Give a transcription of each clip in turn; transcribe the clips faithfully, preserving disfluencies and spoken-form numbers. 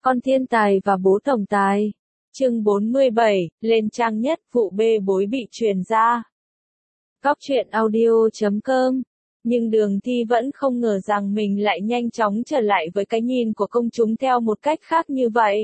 Con thiên tài và bố tổng tài. Chương bốn mươi bảy, lên trang nhất, vụ bê bối bị truyền ra. Góc truyện audio chấm com. Nhưng Đường Thi vẫn không ngờ rằng mình lại nhanh chóng trở lại với cái nhìn của công chúng theo một cách khác như vậy.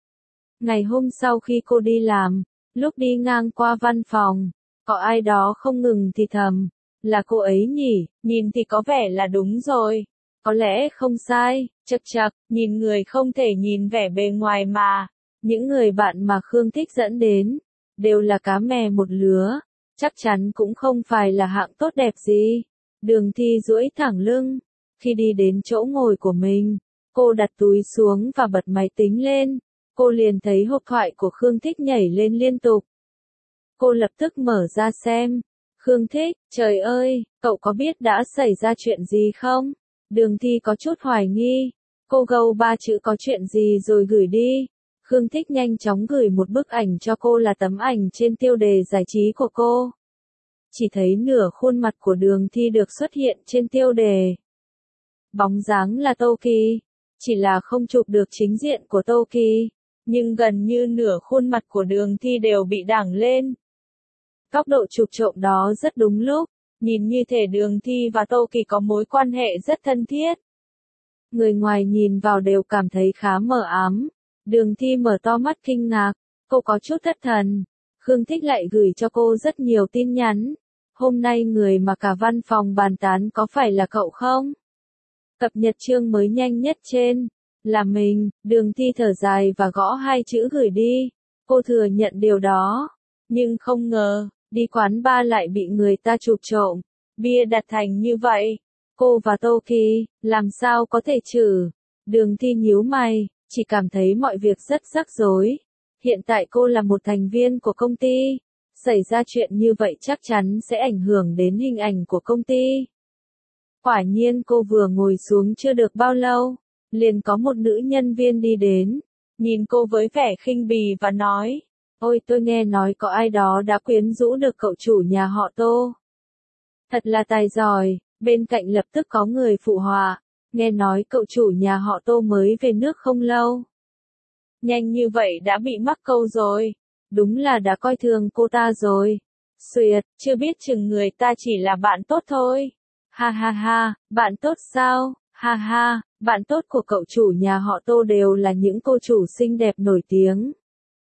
Ngày hôm sau khi cô đi làm, lúc đi ngang qua văn phòng, có ai đó không ngừng thì thầm, là cô ấy nhỉ, nhìn thì có vẻ là đúng rồi. Có lẽ không sai, chậc chậc, nhìn người không thể nhìn vẻ bề ngoài mà. Những người bạn mà Khương Thích dẫn đến, đều là cá mè một lứa, chắc chắn cũng không phải là hạng tốt đẹp gì. Đường Thi duỗi thẳng lưng, khi đi đến chỗ ngồi của mình, cô đặt túi xuống và bật máy tính lên, cô liền thấy hộp thoại của Khương Thích nhảy lên liên tục. Cô lập tức mở ra xem. Khương Thích, trời ơi, cậu có biết đã xảy ra chuyện gì không? Đường Thi có chút hoài nghi. Cô gâu ba chữ có chuyện gì rồi gửi đi. Khương Thích nhanh chóng gửi một bức ảnh cho cô là tấm ảnh trên tiêu đề giải trí của cô. Chỉ thấy nửa khuôn mặt của Đường Thi được xuất hiện trên tiêu đề. Bóng dáng là Tô Kỳ, chỉ là không chụp được chính diện của Tô Kỳ, nhưng gần như nửa khuôn mặt của Đường Thi đều bị đẳng lên. Góc độ chụp trộm đó rất đúng lúc, nhìn như thể Đường Thi và Tô Kỳ có mối quan hệ rất thân thiết. Người ngoài nhìn vào đều cảm thấy khá mờ ám. Đường Thi mở to mắt kinh ngạc, cô có chút thất thần. Khương Thích lại gửi cho cô rất nhiều tin nhắn. Hôm nay người mà cả văn phòng bàn tán có phải là cậu không? Cập nhật chương mới nhanh nhất trên. Là mình. Đường Thi thở dài và gõ hai chữ gửi đi. Cô thừa nhận điều đó. Nhưng không ngờ, đi quán bar lại bị người ta chụp trộm. Bia đặt thành như vậy. Cô và Tô Kỳ, làm sao có thể chử? Đường Thi nhíu mày, chỉ cảm thấy mọi việc rất rắc rối. Hiện tại cô là một thành viên của công ty. Xảy ra chuyện như vậy chắc chắn sẽ ảnh hưởng đến hình ảnh của công ty. Quả nhiên cô vừa ngồi xuống chưa được bao lâu, liền có một nữ nhân viên đi đến, nhìn cô với vẻ khinh bỉ và nói, ôi tôi nghe nói có ai đó đã quyến rũ được cậu chủ nhà họ Tô. Thật là tài giỏi, bên cạnh lập tức có người phụ họa, nghe nói cậu chủ nhà họ Tô mới về nước không lâu. Nhanh như vậy đã bị mắc câu rồi, đúng là đã coi thường cô ta rồi. Xuyệt, chưa biết chừng người ta chỉ là bạn tốt thôi. Ha ha ha, bạn tốt sao? Ha ha, bạn tốt của cậu chủ nhà họ Tô đều là những cô chủ xinh đẹp nổi tiếng.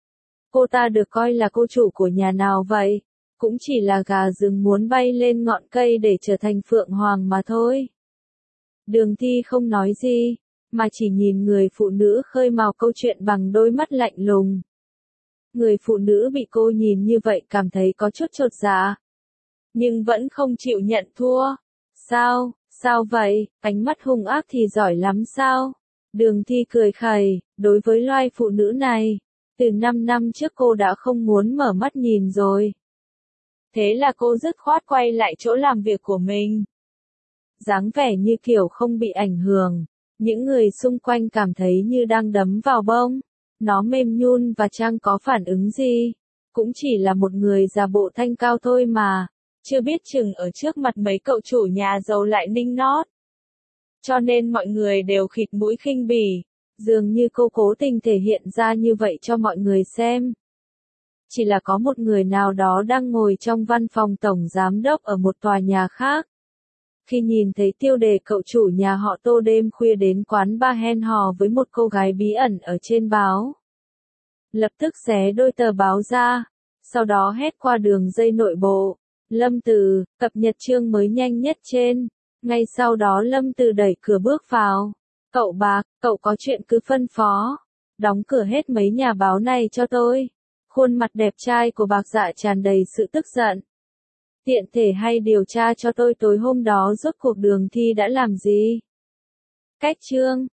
Cô ta được coi là cô chủ của nhà nào vậy? Cũng chỉ là gà rừng muốn bay lên ngọn cây để trở thành phượng hoàng mà thôi. Đường Thi không nói gì, mà chỉ nhìn người phụ nữ khơi mào câu chuyện bằng đôi mắt lạnh lùng. Người phụ nữ bị cô nhìn như vậy cảm thấy có chút chột dạ, nhưng vẫn không chịu nhận thua. Sao, sao vậy, ánh mắt hung ác thì giỏi lắm sao? Đường Thi cười khẩy, đối với loài phụ nữ này, từ năm năm trước cô đã không muốn mở mắt nhìn rồi. Thế là cô dứt khoát quay lại chỗ làm việc của mình. Dáng vẻ như kiểu không bị ảnh hưởng, những người xung quanh cảm thấy như đang đấm vào bông. Nó mềm nhún và chẳng có phản ứng gì. Cũng chỉ là một người giả bộ thanh cao thôi mà. Chưa biết chừng ở trước mặt mấy cậu chủ nhà giàu lại ninh nót. Cho nên mọi người đều khịt mũi khinh bỉ. Dường như cô cố tình thể hiện ra như vậy cho mọi người xem. Chỉ là có một người nào đó đang ngồi trong văn phòng tổng giám đốc ở một tòa nhà khác. Khi nhìn thấy tiêu đề cậu chủ nhà họ Tô đêm khuya đến quán bar hẹn hò với một cô gái bí ẩn ở trên báo. Lập tức xé đôi tờ báo ra, sau đó hét qua đường dây nội bộ. Lâm Từ, cập nhật chương mới nhanh nhất trên. Ngay sau đó Lâm Từ đẩy cửa bước vào. Cậu Bạc, cậu có chuyện cứ phân phó. Đóng cửa hết mấy nhà báo này cho tôi. Khuôn mặt đẹp trai của Bạc Dạ tràn đầy sự tức giận. Tiện thể hay điều tra cho tôi tối hôm đó rốt cuộc Đường Thi đã làm gì? Cách chương.